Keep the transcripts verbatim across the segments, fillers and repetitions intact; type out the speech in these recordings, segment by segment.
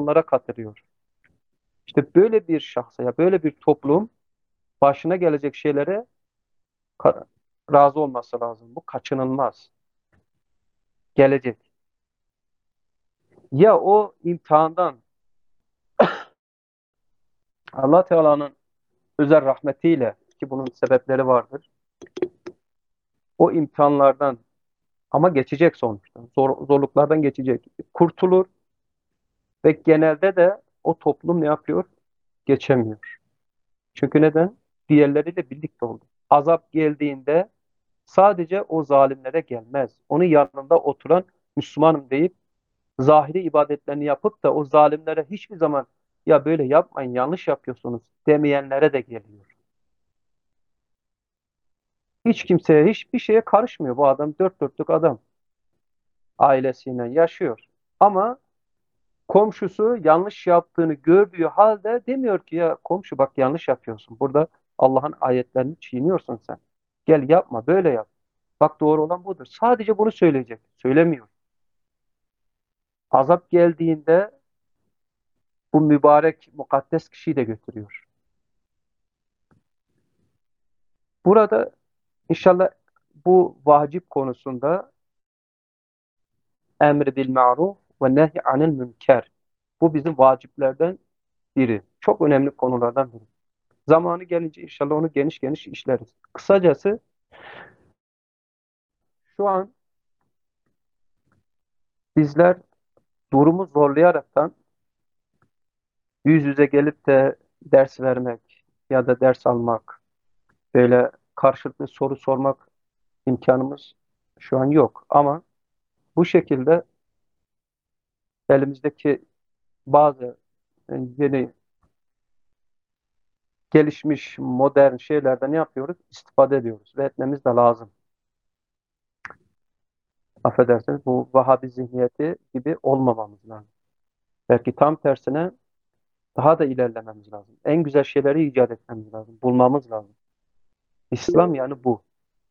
altınlara katılıyor. İşte böyle bir şahsa ya böyle bir toplum başına gelecek şeylere ka- razı olması lazım. Bu kaçınılmaz. Gelecek. Ya o imtihandan Allah Teala'nın özel rahmetiyle ki bunun sebepleri vardır. O imtihanlardan ama geçecek sonuçta. Zor, zorluklardan geçecek. Kurtulur ve genelde de o toplum ne yapıyor? Geçemiyor. Çünkü neden? Diğerleriyle birlikte oldu. Azap geldiğinde sadece o zalimlere gelmez. Onun yanında oturan Müslümanım deyip zahiri ibadetlerini yapıp da o zalimlere hiçbir zaman ya böyle yapmayın yanlış yapıyorsunuz demeyenlere de geliyor. Hiç kimseye hiçbir şeye karışmıyor. Bu adam dört dörtlük adam. Ailesiyle yaşıyor. Ama komşusu yanlış yaptığını gördüğü halde demiyor ki ya komşu bak yanlış yapıyorsun. Burada Allah'ın ayetlerini çiğniyorsun sen. Gel yapma böyle yap. Bak doğru olan budur. Sadece bunu söyleyecek. Söylemiyor. Azap geldiğinde bu mübarek mukaddes kişiyi de götürüyor. Burada inşallah bu vacip konusunda emri bil ma'ruf ve nehy anil münker. Bu bizim vaciplerden biri. Çok önemli konulardan biri. Zamanı gelince inşallah onu geniş geniş işleriz. Kısacası şu an bizler durumu zorlayaraktan yüz yüze gelip de ders vermek ya da ders almak, böyle karşılıklı soru sormak imkanımız şu an yok. Ama bu şekilde elimizdeki bazı e, yeni gelişmiş modern şeylerden ne yapıyoruz? İstifade ediyoruz ve etmemiz de lazım. Affedersiniz bu Vahabi zihniyeti gibi olmamamız lazım. Belki tam tersine daha da ilerlememiz lazım. En güzel şeyleri icat etmemiz lazım. Bulmamız lazım. İslam yani bu.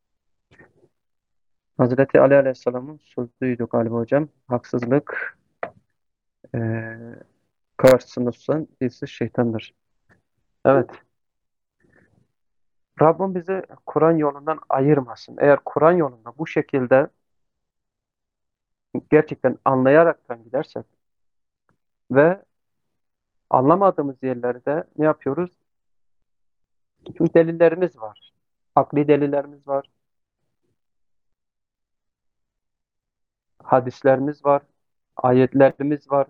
Hazreti Ali Aleyhisselam'ın sözüydü galiba hocam. Haksızlık eee karşısında susan birisi şeytandır. Evet. Rabbim bizi Kur'an yolundan ayırmasın. Eğer Kur'an yolunda bu şekilde gerçekten anlayaraktan gidersek ve anlamadığımız yerlerde ne yapıyoruz? Çünkü delillerimiz var. Akli delillerimiz var. Hadislerimiz var. Ayetlerimiz var.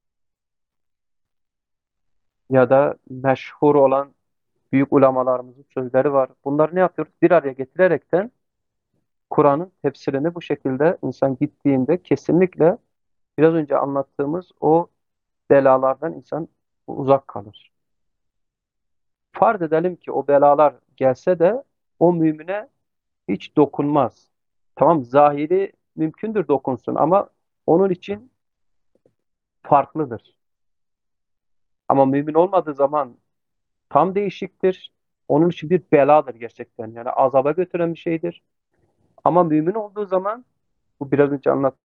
Ya da meşhur olan büyük ulamalarımızın sözleri var. Bunları ne yapıyoruz? Bir araya getirerekten Kur'an'ın tefsirini bu şekilde insan gittiğinde kesinlikle biraz önce anlattığımız o belalardan insan uzak kalır. Farz edelim ki o belalar gelse de o mümine hiç dokunmaz. Tamam zahiri mümkündür dokunsun ama onun için farklıdır. Ama mümin olmadığı zaman tam değişiktir. Onun için bir beladır gerçekten. Yani azaba götüren bir şeydir. Ama mümin olduğu zaman bu biraz önce anlattım.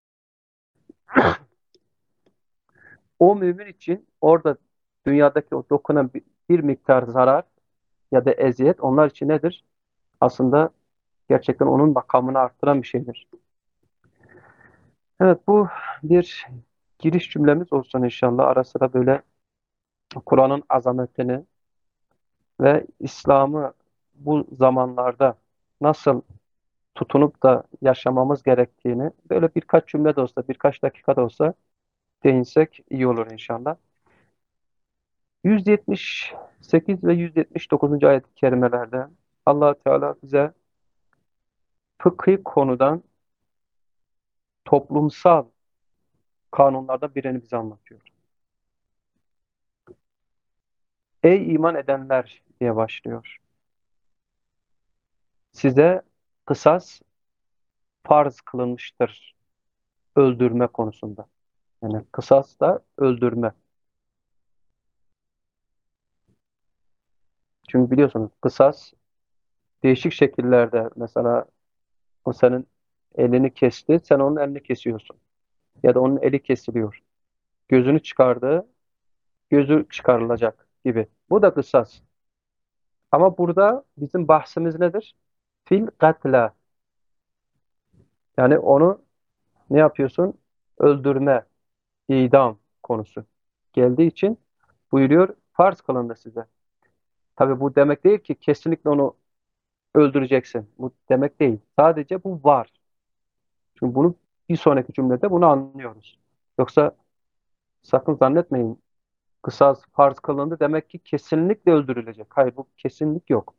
O mümin için orada dünyadaki o dokunan bir, bir miktar zarar ya da eziyet onlar için nedir? Aslında gerçekten onun makamını arttıran bir şeydir. Evet bu bir giriş cümlemiz olsun inşallah. Ara sıra böyle Kur'an'ın azametini ve İslam'ı bu zamanlarda nasıl tutunup da yaşamamız gerektiğini böyle birkaç cümle de olsa, birkaç dakika da olsa değinsek iyi olur inşallah. yüz yetmiş sekiz ve yüz yetmiş dokuzuncu ayet-i kerimelerde Allah Teala bize fıkhi konudan toplumsal kanunlardan birini bize anlatıyor. Ey iman edenler diye başlıyor. Size kısas farz kılınmıştır öldürme konusunda. Yani kısas da öldürme. Çünkü biliyorsunuz kısas değişik şekillerde mesela o senin elini kesti, sen onun elini kesiyorsun. Ya da onun eli kesiliyor. Gözünü çıkardı, gözü çıkarılacak gibi. Bu da kısas. Ama burada bizim bahsimiz nedir? Fil katla. Yani onu ne yapıyorsun? Öldürme, idam konusu geldiği için buyuruyor farz kılındı size. Tabi bu demek değil ki kesinlikle onu öldüreceksin. Bu demek değil. Sadece bu var. Çünkü bunu bir sonraki cümlede bunu anlıyoruz. Yoksa sakın zannetmeyin kısas farz kılındı demek ki kesinlikle öldürülecek. Hayır bu kesinlik yok.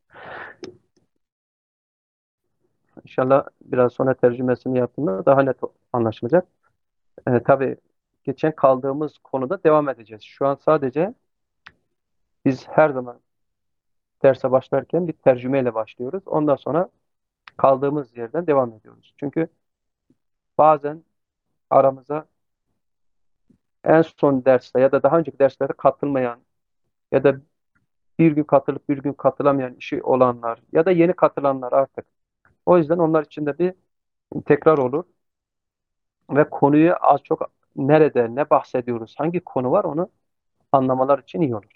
İnşallah biraz sonra tercümesini yaptığında daha net anlaşılacak. Ee, tabii geçen kaldığımız konuda devam edeceğiz. Şu an sadece biz her zaman derse başlarken bir tercümeyle başlıyoruz. Ondan sonra kaldığımız yerden devam ediyoruz. Çünkü bazen aramıza en son derste ya da daha önceki derslere katılmayan ya da bir gün katılıp bir gün katılamayan işi olanlar ya da yeni katılanlar artık. O yüzden onlar için de bir tekrar olur ve konuyu az çok nerede, ne bahsediyoruz, hangi konu var onu anlamalar için iyi olur.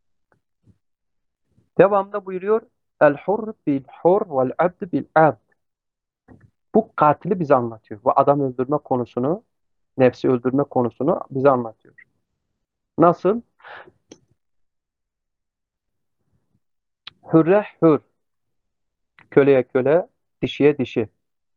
Devamında buyuruyor El hur bil hur vel abd bil abd. Bu katili bize anlatıyor. Bu adam öldürme konusunu, nefsi öldürme konusunu bize anlatıyor. Nasıl? Hürre hür, köleye köle, dişiye dişi.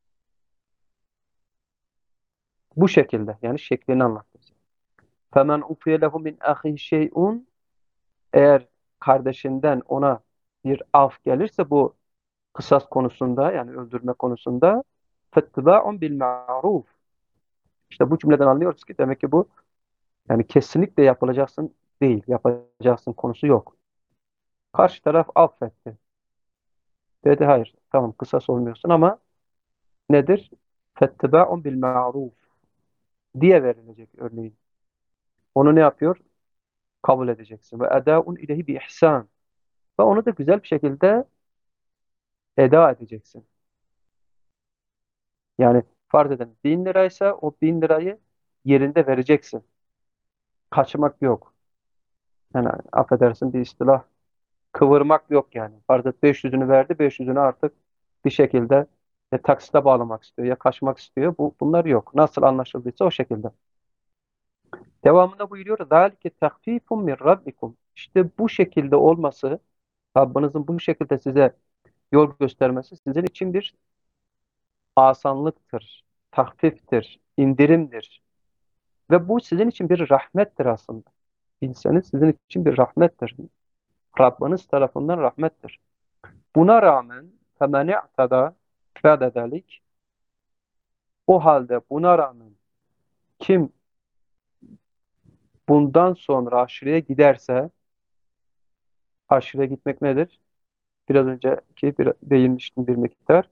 Bu şekilde yani şeklini anlatıyor. Femen ufiye lehu min ahi şey'un, eğer kardeşinden ona bir af gelirse bu kısas konusunda yani öldürme konusunda fettiba'un bil ma'ruf. İşte bu cümleden anlıyoruz ki demek ki bu yani kesinlikle yapılacaksın değil, yapacaksın konusu yok. Karşı taraf affetti. Dedi hayır, tamam kısas olmuyorsun ama nedir? Fettiba'un bil ma'ruf diye verilecek örneğin. Onu ne yapıyor? Kabul edeceksin. Ve edâun ilehi bi ihsan. Ve onu da güzel bir şekilde eda edeceksin. Yani farz edelim bin liraysa o bin lirayı yerinde vereceksin. Kaçmak yok. Yani affedersin bir istilah kıvırmak yok yani. Farz et beş yüzünü verdi, beş yüzünü artık bir şekilde ya taksite bağlamak istiyor ya kaçmak istiyor. Bu, bunlar yok. Nasıl anlaşıldıysa o şekilde. Devamında buyuruyor. ذَٰلِكَ تَخْف۪يفٌ مِنْ رَبِّكُمْ. İşte bu şekilde olması, Rabbinizin bu şekilde size yol göstermesi sizin için bir asanlıktır, tahfiftir, indirimdir. Ve bu sizin için bir rahmettir aslında. Bilseniz sizin için bir rahmettir. Rabbiniz tarafından rahmettir. Buna rağmen فَمَنْ اَعْتَدَى بَعْدَ ذَلِكَ. O halde buna rağmen kim bundan sonra aşırıya giderse, aşırıya gitmek nedir? Biraz önceki bir, değinmiştim bir miktar.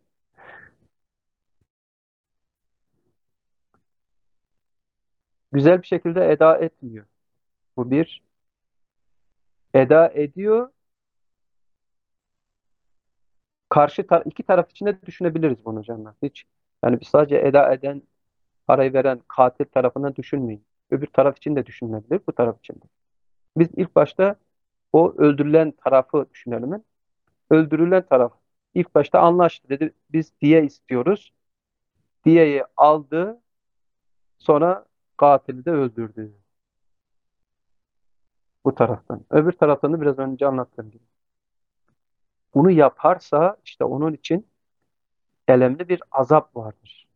Güzel bir şekilde eda etmiyor. Bu bir. Eda ediyor. Karşı tar iki taraf için de düşünebiliriz bunu canlar. Hiç yani biz sadece eda eden, parayı veren katil tarafından düşünmeyin. Öbür taraf için de düşünülebilir, bu taraf için de. Biz ilk başta o öldürülen tarafı düşünelim. Öldürülen taraf ilk başta anlaştı. Dedi biz diye istiyoruz. Diyeyi aldı. Sonra katili de öldürdü. Bu taraftan. Öbür taraftan da biraz önce anlattığım gibi. Bunu yaparsa işte onun için elemli bir azap vardır.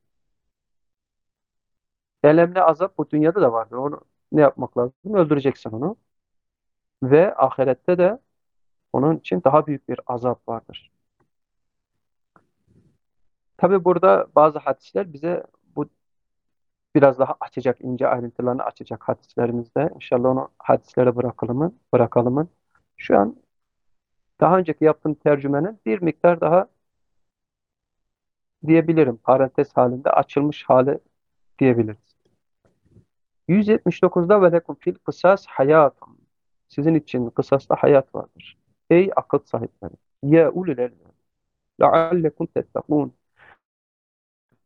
Elemli azap bu dünyada da vardır. Onu ne yapmak lazım? Öldüreceksin onu. Ve ahirette de onun için daha büyük bir azap vardır. Tabi burada bazı hadisler bize bu biraz daha açacak, ince ayrıntılarını açacak hadislerimizde. İnşallah onu hadislere bırakalım, bırakalım. Şu an daha önceki yaptığım tercümenin bir miktar daha diyebilirim. Parantez halinde açılmış hali diyebiliriz. yüz yetmiş dokuzda ve lekum fil kısas hayatun. Sizin için kısasta hayat vardır. Ey akıl sahipleri. Ya ulul elbab. Leallekum tettekûn.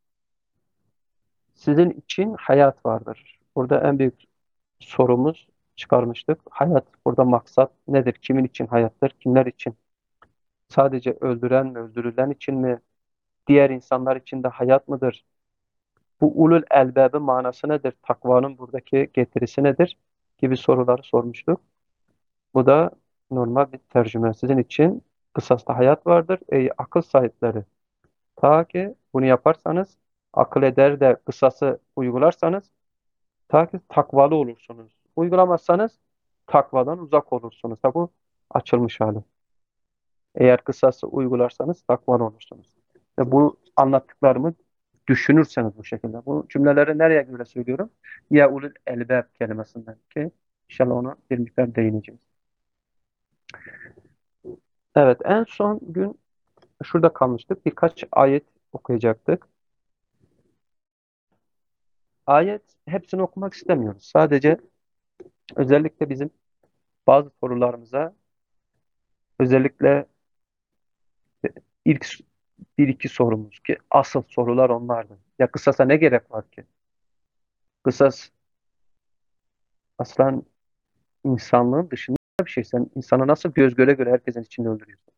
Sizin için hayat vardır. Burada en büyük sorumuz çıkarmıştık. Hayat burada maksat nedir? Kimin için hayattır? Kimler için? Sadece öldüren mi, öldürülen için mi? Diğer insanlar için de hayat mıdır? Bu ulul elbabı manası nedir? Takvanın buradaki getirisi nedir? Gibi soruları sormuştuk. Bu da normal bir tercüme. Sizin için kısasta hayat vardır. Ey akıl sahipleri. Ta ki bunu yaparsanız, akıl eder de kısası uygularsanız, ta ki takvalı olursunuz. Uygulamazsanız takvadan uzak olursunuz. Ha, bu açılmış hali. Eğer kısası uygularsanız takvalı olursunuz. Ve bu anlattıklarımı düşünürseniz bu şekilde. Bu cümleleri nereye göre söylüyorum? Ya ulul elbab kelimesinden ki inşallah ona bir miktar değineceğiz. Evet, en son gün şurada kalmıştık. Birkaç ayet okuyacaktık. Ayet hepsini okumak istemiyoruz. Sadece özellikle bizim bazı sorularımıza özellikle ilk bir iki sorumuz ki asıl sorular onlardı. Ya kısasa ne gerek var ki? Kısas aslan insanlığın dışında bir şey. Sen insanı nasıl göz göre göre herkesin içinde öldürüyorsun?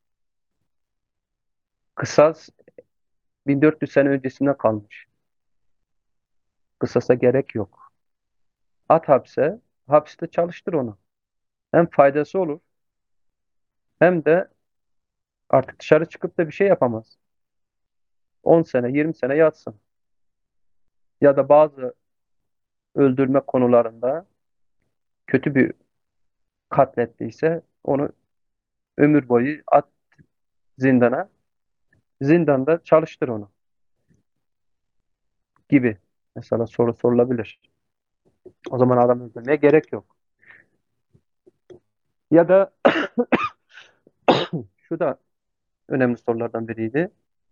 Kısas bin dört yüz sene öncesinde kalmış. Kısasa gerek yok. At hapse, hapiste çalıştır onu. Hem faydası olur hem de artık dışarı çıkıp da bir şey yapamaz. on sene, yirmi sene yatsın. Ya da bazı öldürme konularında kötü bir katlettiyse onu ömür boyu at zindana, zindanda çalıştır onu gibi. Mesela soru sorulabilir. O zaman adam öldürmeye gerek yok. Ya da şu da önemli sorulardan biriydi.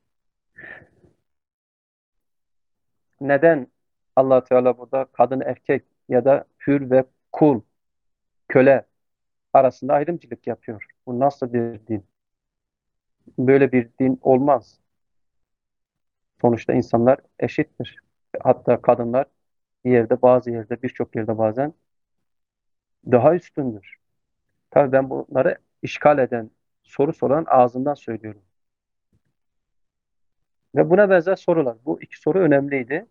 Neden Allah Teala burada kadın erkek ya da hür ve kul, köle arasında ayrımcılık yapıyor? Bu nasıl bir din? Böyle bir din olmaz. Sonuçta insanlar eşittir. Hatta kadınlar bir yerde, bazı yerde, birçok yerde bazen daha üstündür. Tabii ben bunları işgal eden, soru soran ağzından söylüyorum. Ve buna benzer sorular. Bu iki soru önemliydi.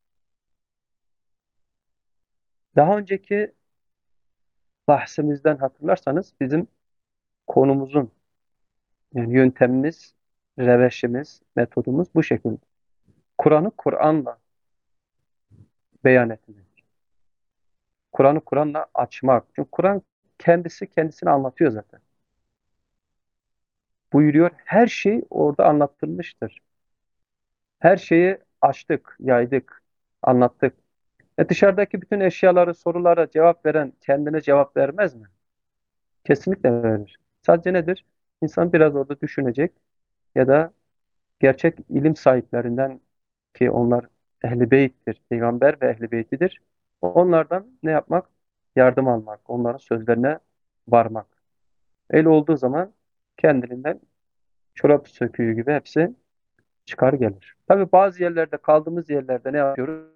Daha önceki bahsimizden hatırlarsanız bizim konumuzun, yani yöntemimiz, reveşimiz, metodumuz bu şekilde. Kur'an'ı Kur'an'la beyan etmek. Kur'an'ı Kur'an'la açmak. Çünkü Kur'an kendisi kendisini anlatıyor zaten. Buyuruyor. Her şey orada anlatılmıştır. Her şeyi açtık, yaydık, anlattık. E dışarıdaki bütün eşyaları, sorulara cevap veren kendine cevap vermez mi? Kesinlikle verir. Sadece nedir? İnsan biraz orada düşünecek ya da gerçek ilim sahiplerinden ki onlar Ehl-i Beyt'tir, peygamber ve Ehl-i Beyt'idir. Onlardan ne yapmak? Yardım almak, onların sözlerine varmak. Öyle olduğu zaman kendiliğinden çorap söküğü gibi hepsi çıkar gelir. Tabii bazı yerlerde kaldığımız yerlerde ne yapıyoruz?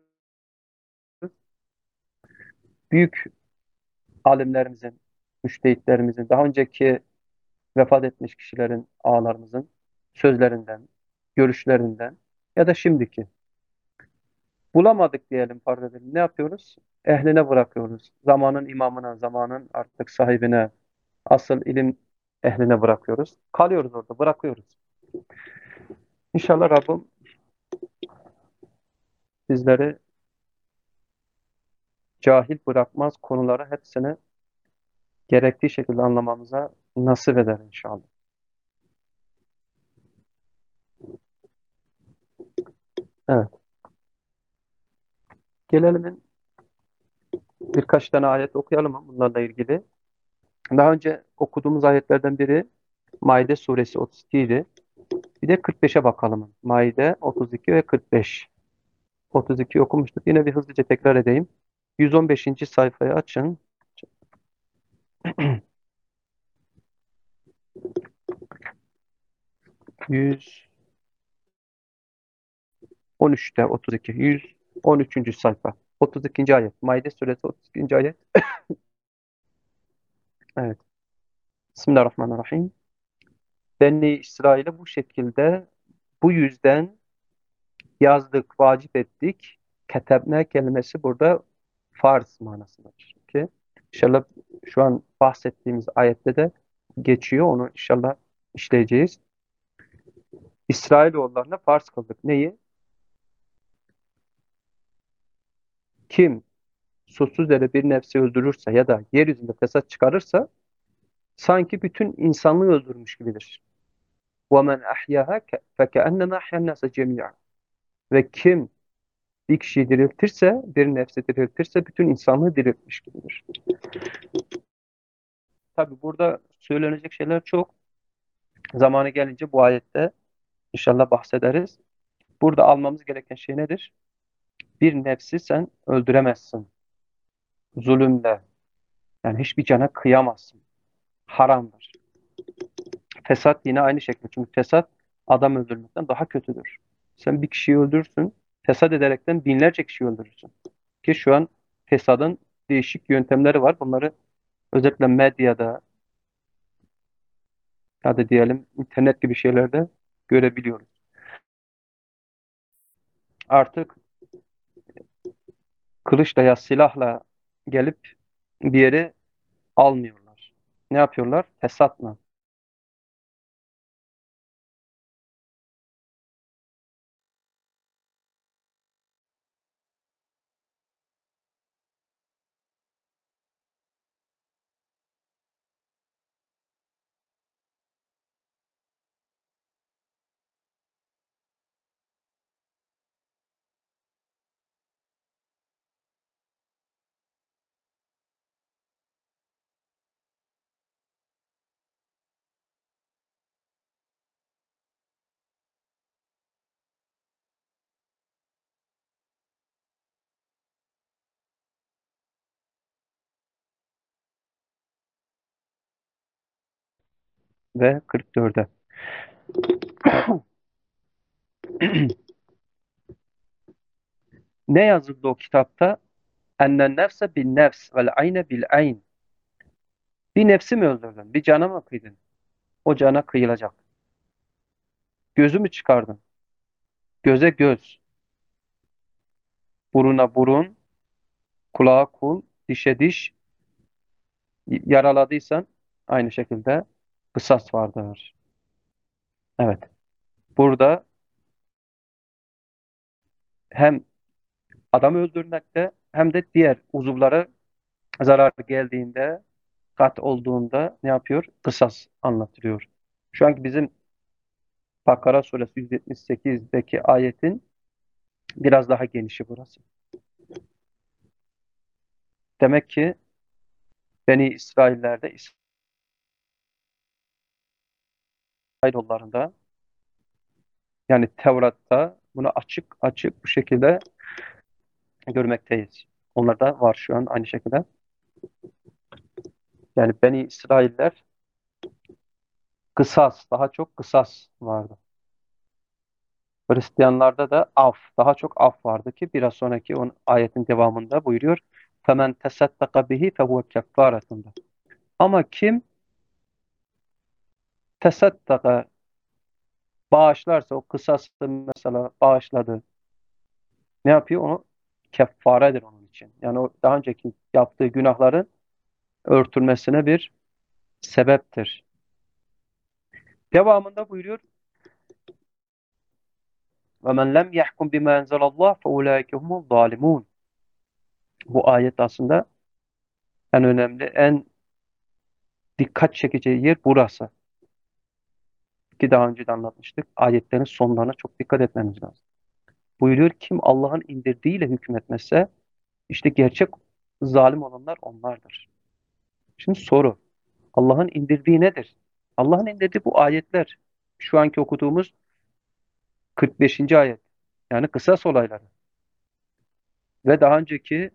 Büyük alimlerimizin, müştehitlerimizin, daha önceki vefat etmiş kişilerin, ağalarımızın sözlerinden, görüşlerinden ya da şimdiki bulamadık diyelim farz edelim. Ne yapıyoruz? Ehline bırakıyoruz. Zamanın imamına, zamanın artık sahibine, asıl ilim ehline bırakıyoruz. Kalıyoruz orada, bırakıyoruz. İnşallah Rabbim bizleri cahil bırakmaz, konuları hepsini gerektiği şekilde anlamamıza nasip eder inşallah. Evet. Gelelim birkaç tane ayet okuyalım mı bunlarla ilgili. Daha önce okuduğumuz ayetlerden biri Maide suresi otuz iki idi. Bir de kırk beşe bakalım. Maide otuz iki ve kırk beş. otuz iki okumuştuk. Yine bir hızlıca tekrar edeyim. yüz on beşinci sayfayı açın. yüz on üçte otuz iki. yüz on üçüncü sayfa. otuz ikinci ayet. Maide suresi otuz ikinci ayet. Evet. Bismillahirrahmanirrahim. Beni İsrail'e bu şekilde, bu yüzden yazdık, vacip ettik. Ketebne kelimesi burada farz manasındadır. Ki inşallah şu an bahsettiğimiz ayette de geçiyor. Onu inşallah işleyeceğiz. İsrailoğullarına farz kıldık. Neyi? Kim suçsuz yere bir nefsi öldürürse ya da yeryüzünde fesat çıkarırsa sanki bütün insanlığı öldürmüş gibidir. وَمَنْ أَحْيَاهَا فَكَأَنَّمَا أَحْيَا النَّاسَ جَمِيعًا. Ve kim bir kişiyi diriltirse, bir nefsi diriltirse bütün insanlığı diriltmiş gibidir. Tabi burada söylenecek şeyler çok. Zamanı gelince bu ayette inşallah bahsederiz. Burada almamız gereken şey nedir? Bir nefsi sen öldüremezsin. Zulümle. Yani hiçbir cana kıyamazsın. Haramdır. Fesat yine aynı şekilde. Çünkü fesat adam öldürmekten daha kötüdür. Sen bir kişiyi öldürürsün. Fesat ederekten binlerce kişi öldürürsün. Ki şu an fesadın değişik yöntemleri var. Bunları özellikle medyada, hadi diyelim internet gibi şeylerde görebiliyoruz. Artık kılıçla ya silahla gelip bir yere almıyorlar. Ne yapıyorlar? Fesatla. Ve kırk dörde. Ne yazıldı o kitapta? Ennen nefse bin nefs vel ayne bil ayn. Bir nefsi mi öldürdün? Bir cana mı kıydın? O cana kıyılacak. Gözü mü çıkardın? Göze göz, buruna burun, kulağa kul, dişe diş. Yaraladıysan aynı şekilde kısas vardır. Evet. Burada hem adam öldürmekte hem de diğer uzuvlara zarar geldiğinde, kat olduğunda ne yapıyor? Kısas anlatılıyor. Şu anki bizim Bakara suresi yüz yetmiş sekizdeki ayetin biraz daha genişi burası. Demek ki Beni İsraillerde, İsrailoğullarında yani Tevrat'ta bunu açık açık bu şekilde görmekteyiz. Onlarda var şu an aynı şekilde. Yani Beni İsrailler kısas, daha çok kısas vardı. Hristiyanlarda da af, daha çok af vardı ki biraz sonraki on ayetin devamında buyuruyor. فَمَنْ تَسَدَّقَ بِهِ فَهُوَ كَفَّارَةٌ. Ama kim tesaddaka bağışlarsa o kısası mesela bağışladı. Ne yapıyor? Onu kefaredir onun için. Yani o daha önceki yaptığı günahların örtülmesine bir sebeptir. Devamında buyuruyor وَمَنْ لَمْ يَحْكُمْ بِمَا أَنْزَلَ اللّٰهِ فَاُولَٰئِكَ هُمُ الظَّالِمُونَ. Bu ayet aslında en önemli, en dikkat çekici yer burası. Ki daha önce de anlatmıştık. Ayetlerin sonlarına çok dikkat etmemiz lazım. Buyuruyor kim Allah'ın indirdiğiyle hükmetmezse işte gerçek zalim olanlar onlardır. Şimdi soru. Allah'ın indirdiği nedir? Allah'ın indirdiği bu ayetler. Şu anki okuduğumuz kırk beşinci ayet. Yani kısas olayları. Ve daha önceki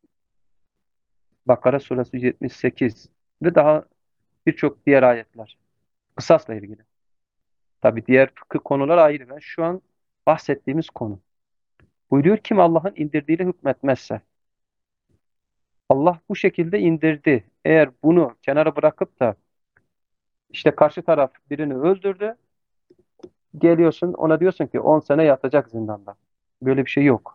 Bakara suresi yüz yetmiş sekiz ve daha birçok diğer ayetler. Kısasla ilgili. Tabi diğer fıkıh konular ayrı. Ben şu an bahsettiğimiz konu. Buyuruyor kim Allah'ın indirdiğiyle hükmetmezse. Allah bu şekilde indirdi. Eğer bunu kenara bırakıp da işte karşı taraf birini öldürdü, geliyorsun ona diyorsun ki on sene yatacak zindanda. Böyle bir şey yok.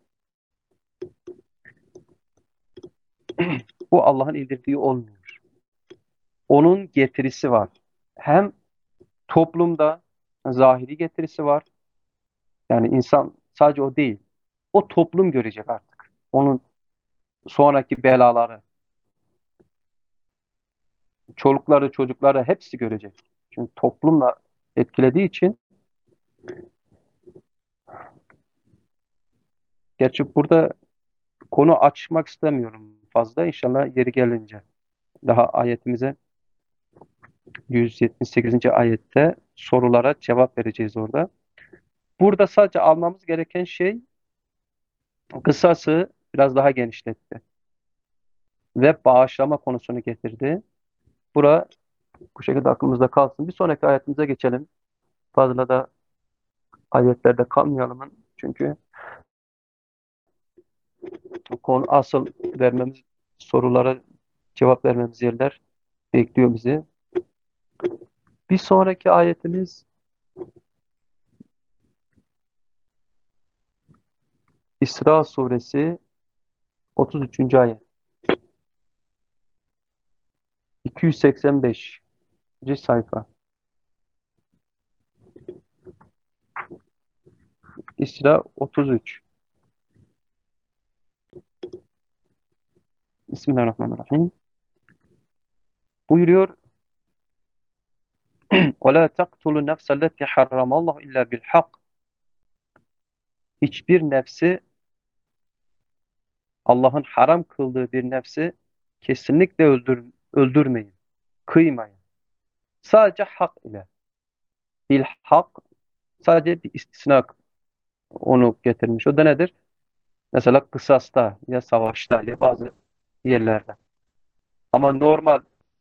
Bu Allah'ın indirdiği olmuyor. Onun getirisi var. Hem toplumda zahiri getirisi var. Yani insan sadece o değil. O toplum görecek artık. Onun sonraki belaları, çolukları, çocukları hepsi görecek. Çünkü toplumla etkilediği için, gerçi burada konu açmak istemiyorum fazla. İnşallah yeri gelince. Daha ayetimize yüz yetmiş sekizinci ayette sorulara cevap vereceğiz orada. Burada sadece almamız gereken şey, kısası biraz daha genişletti ve bağışlama konusunu getirdi. Bura bu şekilde aklımızda kalsın. Bir sonraki ayetimize geçelim. Fazla da ayetlerde kalmayalım. Çünkü bu konu asıl vermemiz, sorulara cevap vermemiz yerler bekliyor bizi. Bir sonraki ayetimiz İsra suresi otuz üçüncü ayet. iki yüz seksen beşinci sayfa. İsra otuz üç. Bismillahirrahmanirrahim. Buyuruyor: وَلَا تَقْتُلُوا النَّفْسَ الَّتِي حَرَّمَ اللّٰهُ اِلَّا بِالْحَقِّ. Hiçbir nefsi, Allah'ın haram kıldığı bir nefsi kesinlikle öldür, öldürmeyin, kıymayın. Sadece hak ile. Bil hak, sadece bir istisna onu getirmiş. O da nedir? Mesela kısasta ya savaşta ya bazı yerlerde. Ama normal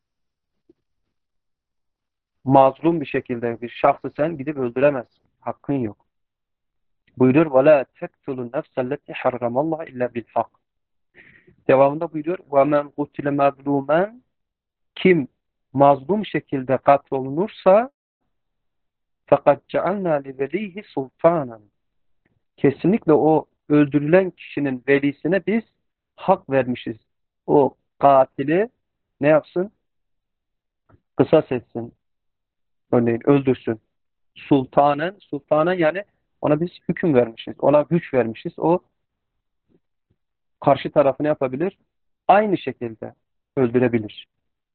mazlum bir şekilde bir şahsı sen gidip öldüremezsin. Hakkın yok. Buyuruyor: وَلَا تَقْتُلُوا النَّفْسَ الَّتِي حَرَّمَ اللّٰهُ اِلَّا بِالْحَقِّ. Devamında buyuruyor: وَمَنْ قُتِلَ مَظْلُومًا. Kim mazlum şekilde katlolunursa فَقَدْ جَعَلْنَا لِوَلِيهِ سُلْطَانًا. Kesinlikle o öldürülen kişinin velisine biz hak vermişiz. O katili ne yapsın? Kısas etsin. Örneğin öldürsün. Sultanen, sultanen yani ona biz hüküm vermişiz. Ona güç vermişiz. O karşı tarafını yapabilir. Aynı şekilde öldürebilir.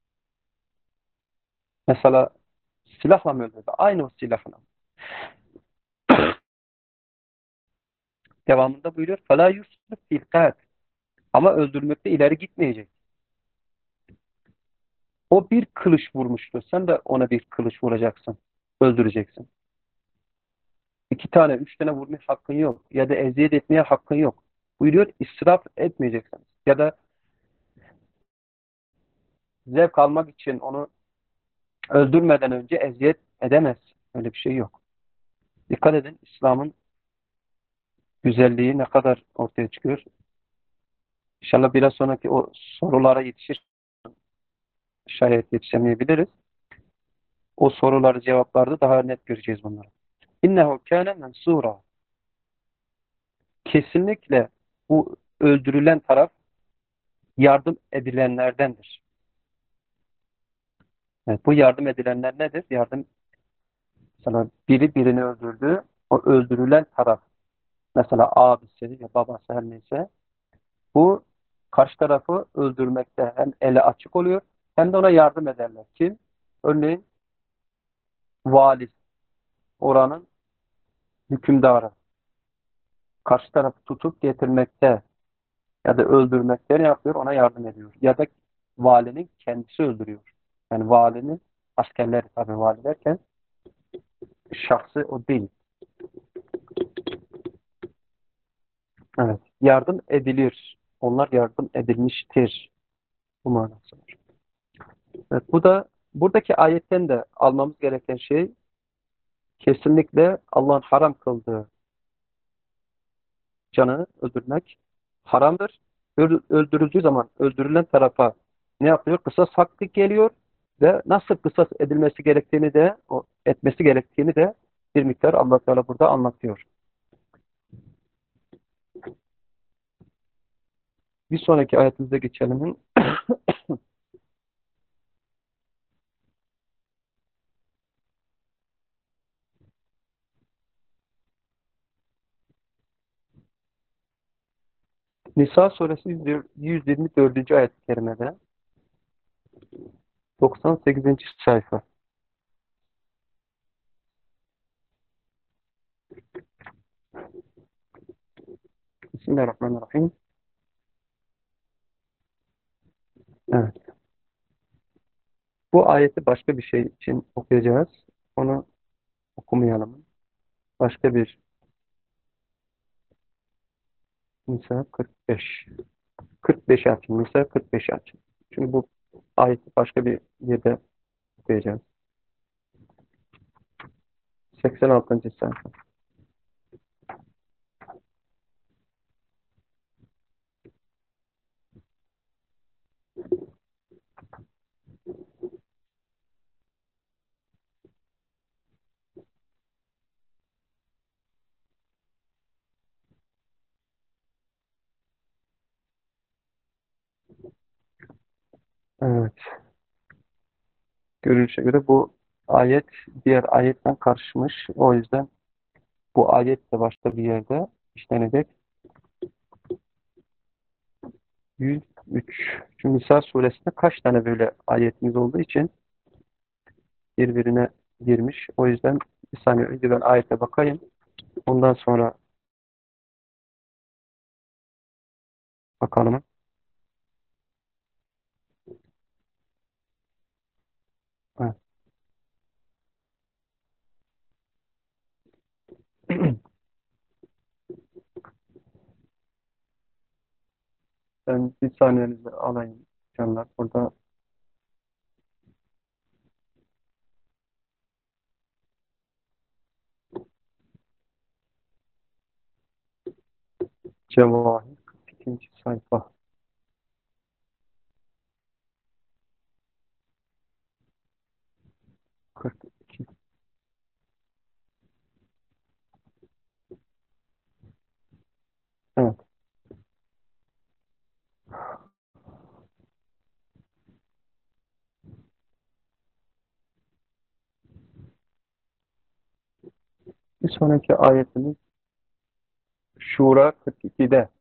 Mesela silahla mı öldürdü? Aynı o silahla. Devamında buyuruyor: فَلَا يُسْرِفْ فِي الْقَاتِ. Ama öldürmekte ileri gitmeyecek. O bir kılıç vurmuştu. Sen de ona bir kılıç vuracaksın. Öldüreceksin. İki tane, üç tane vurma hakkın yok. Ya da eziyet etmeye hakkın yok. Buyuruyor: israf etmeyeceksin. Ya da zevk almak için onu öldürmeden önce eziyet edemez. Öyle bir şey yok. Dikkat edin, İslam'ın güzelliği ne kadar ortaya çıkıyor. İnşallah biraz sonraki o sorulara yetişir. Şayet yetişemeyebiliriz. O soruları cevaplarda daha net göreceğiz bunları. İnnehu kâne mensûrâ. Kesinlikle bu öldürülen taraf yardım edilenlerdendir. Evet, bu yardım edilenler nedir? Yardım, mesela biri birini öldürdü. O öldürülen taraf, mesela abisi ya babası her neyse, bu karşı tarafı öldürmekte hem ele açık oluyor hem de ona yardım ederler. Kim? Örneğin vali, oranın hükümdarı. Karşı tarafı tutup getirmekte ya da öldürmekte ne yapıyor? Ona yardım ediyor. Ya da valinin kendisi öldürüyor. Yani valinin askerleri, tabii vali derken şahsı o değil. Evet. Yardım edilir. Onlar yardım edilmiştir. Bu manası var. Evet, bu da buradaki ayetten de almamız gereken şey, kesinlikle Allah'ın haram kıldığı canı öldürmek haramdır Öl- öldürüldüğü zaman öldürülen tarafa ne yapıyor? Kısas hakkı geliyor ve nasıl kısas edilmesi gerektiğini de o, etmesi gerektiğini de bir miktar Allah Teala burada anlatıyor. Bir sonraki ayetimize geçelim. Nisa suresi yüz yirmi dördüncü ayet-i kerimede doksan sekizinci sayfa. Bismillahirrahmanirrahim. Evet. Bu ayeti başka bir şey için okuyacağız. Onu okumayalım. Başka bir Nisa kırk beş. kırk beş açın. Nisa kırk beş açın. Çünkü bu ayeti başka bir yerde okuyacağız. seksen altıncı sayfa. Evet. Görünüşe göre bu ayet diğer ayetten karışmış. O yüzden bu ayet de başka bir yerde işlenecek. yüz üç. Çünkü Nisa suresinde kaç tane böyle ayetimiz olduğu için birbirine girmiş. O yüzden bir saniye önce ben ayete bakayım. Ondan sonra bakalım. Evet. Ben bir saniyenizi alayım canlar. Burada Cevahir kırk ikinci sayfa. kırk iki. Evet. Bir sonraki ayetimiz Şura kırk ikide.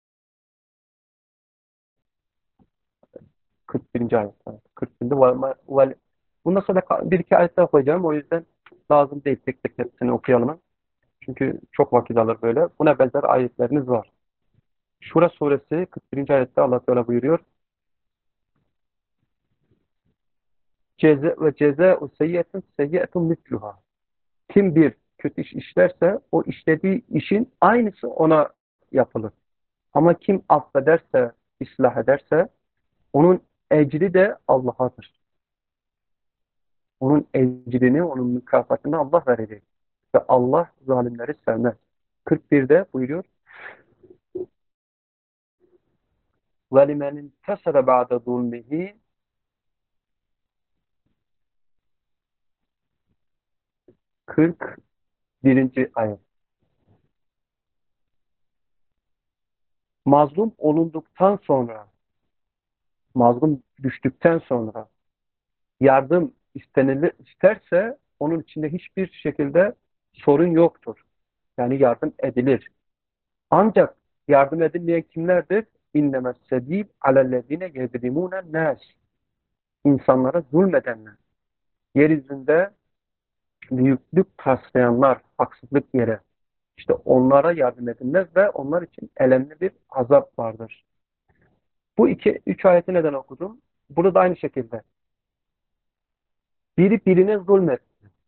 kırk birinci ayet. Evet. kırk birde var. Var. Bundan sonra bir iki ayet daha koyacağım. O yüzden lazım değil tek tek hepsini okuyalım. Çünkü çok vakit alır böyle. Buna benzer ayetleriniz var. Şura suresi kırk birinci ayette Allah Teala buyuruyor. Ceze ve cezâ'u seyyiyetin seyyiyetun misluha. Kim bir kötü iş işlerse o işlediği işin aynısı ona yapılır. Ama kim affederse, ıslah ederse onun ecri de Allah'adır. Onun ecrini, onun mükafatını Allah verecek. Ve Allah zalimleri sevmez. kırk birde buyuruyor. وَلِمَنْ اِنْتَسَرَ بَعْدَ ظُلْمِهِ kırk birinci ayet. Mazlum olunduktan sonra, mazlum düştükten sonra yardım istenili, isterse onun içinde hiçbir şekilde sorun yoktur. Yani yardım edilir. Ancak yardım edilmeyen kimlerdir? İnnemez sedîb alellezine yezlimûnen nâs. İnsanlara zulmedenler. Yeryüzünde büyüklük taslayanlar, haksızlık yere. İşte onlara yardım edilmez ve onlar için elemli bir azap vardır. Bu iki, üç ayeti neden okudum? Bunu da aynı şekilde. Biri birine zulmet.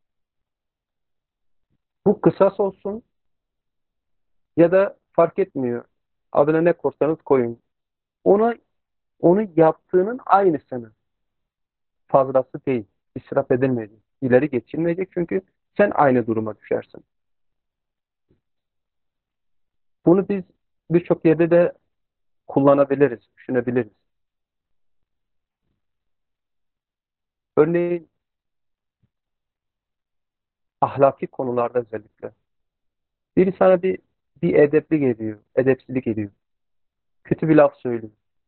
Bu kısas olsun ya da fark etmiyor. Adına ne korsanız koyun. Ona onu yaptığının aynısını. Fazlası değil. İsraf edilmeyecek. İleri geçilmeyecek çünkü sen aynı duruma düşersin. Bunu biz birçok yerde de kullanabiliriz, düşünebiliriz. Örneğin ahlaki konularda özellikle. Biri sana bir bir edepli geliyor, edepsizlik ediyor. Kötü bir laf söylüyor.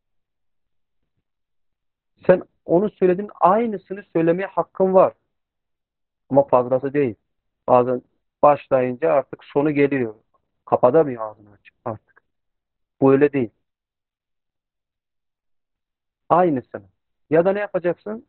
Sen onun söylediğin aynısını söylemeye hakkın var. Ama fazlası değil. Bazen başlayınca artık sonu geliyor. Kapatamıyor ağzını açık artık. Bu öyle değil. Aynısını. Ya da ne yapacaksın?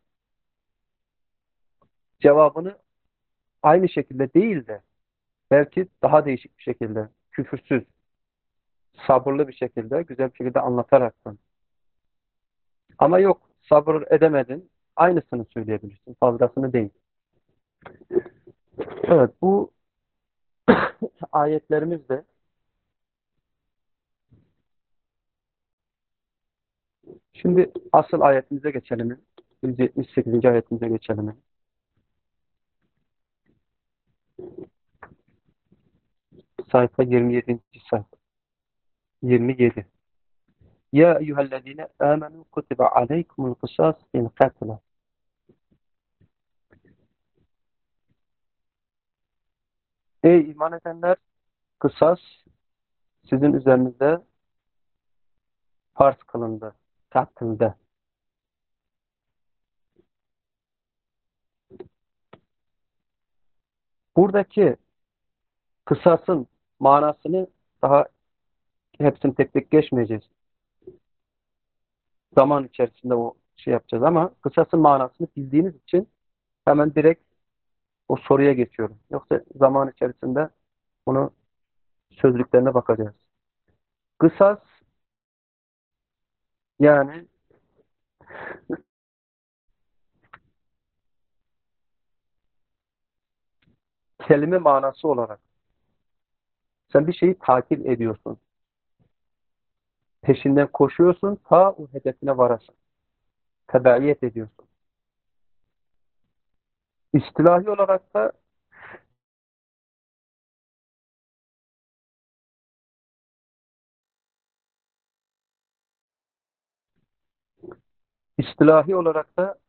Cevabını aynı şekilde değil de belki daha değişik bir şekilde, küfürsüz, sabırlı bir şekilde, güzel bir şekilde anlataraktan. Ama yok, sabır edemedin. Aynısını söyleyebilirsin. Fazlasını değil. Evet, bu ayetlerimizde şimdi asıl ayetimize geçelim. yüz yetmiş sekizinci ayetimize geçelim. Sayfa yirmi yedinci sayfa. yirmi yedi. Ya eyyühellezine amenu kutibe aleykumul kısas fil katla. Ey iman edenler, kısas sizin üzerinizde farz kılındı. Katlde. Buradaki kısasın manasını daha hepsini tek tek geçmeyeceğiz. Zaman içerisinde o şey yapacağız ama kısasın manasını bildiğiniz için hemen direkt o soruya geçiyorum. Yoksa zaman içerisinde bunu sözlüklerine bakacağız. Kısas yani kelime manası olarak sen bir şeyi takip ediyorsun. Peşinden koşuyorsun ta o hedefine varasın. Tebaiyet ediyorsun. İstilahi olarak da istilahi olarak da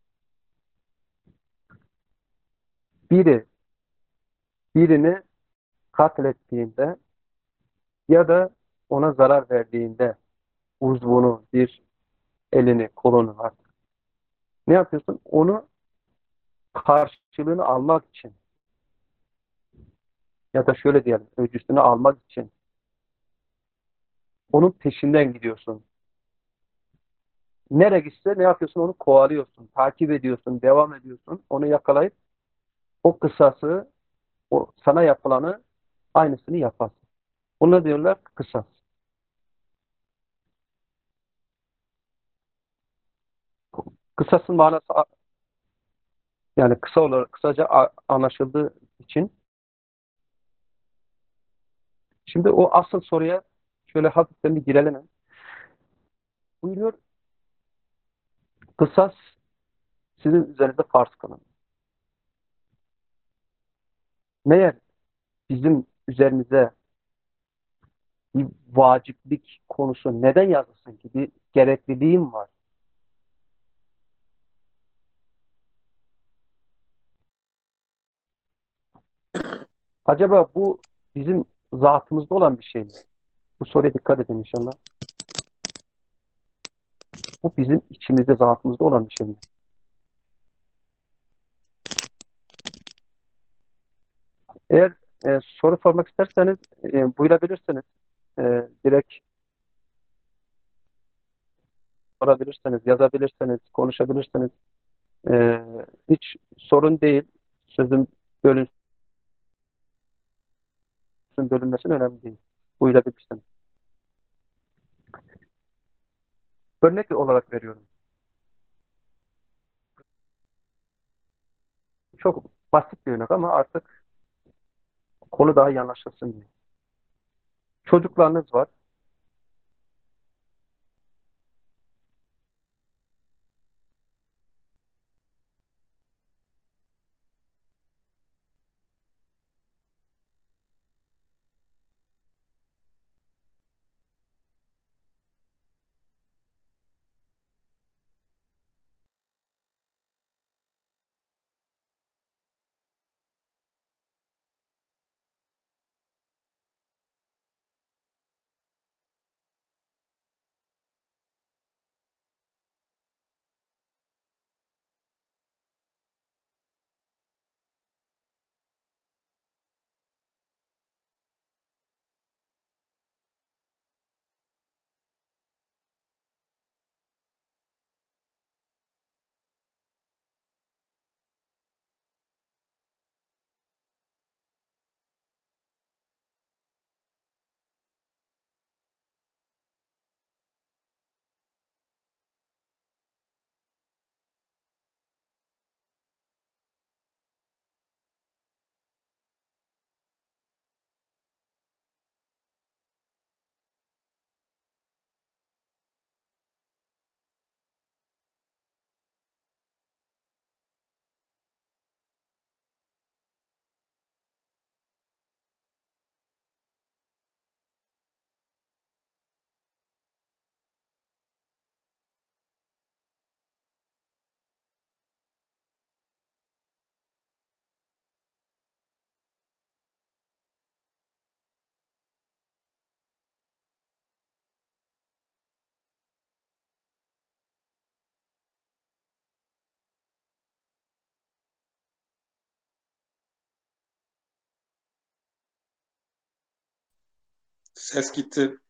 biri birini katlettiğinde ya da ona zarar verdiğinde uzvunu, bir elini, kolunu artık ne yapıyorsun? Onu karşılığını almak için ya da şöyle diyelim, öcüsünü almak için onun peşinden gidiyorsun. Nereye gitse ne yapıyorsun? Onu kovalıyorsun, takip ediyorsun, devam ediyorsun. Onu yakalayıp o kısası, o sana yapılanı aynısını yaparsın. Buna diyorlar kısas. Kısasın manası yani kısa olarak kısaca a- anlaşıldığı için şimdi o asıl soruya şöyle hafiften bir girelim. Buyuruyor kısas sizin üzerinize farz kılın. Meğer bizim üzerimize bir vaciplik konusu neden yazılsın ki? Bir gerekliliğim var. Acaba bu bizim zatımızda olan bir şey mi? Bu soruya dikkat edin inşallah. Bu bizim içimizde, zatımızda olan bir şey mi? Eğer e, soru sormak isterseniz e, buyurabilirsiniz. E, direkt sorabilirsiniz, yazabilirsiniz, konuşabilirsiniz. E, hiç sorun değil. Sözün bölünsün, bölünmesin önemli değil. Buyurabilirsiniz. Örnek olarak veriyorum. Çok basit bir örnek ama artık konu daha iyi anlaşılsın diye. Çocuklarınız var. Ses gitti.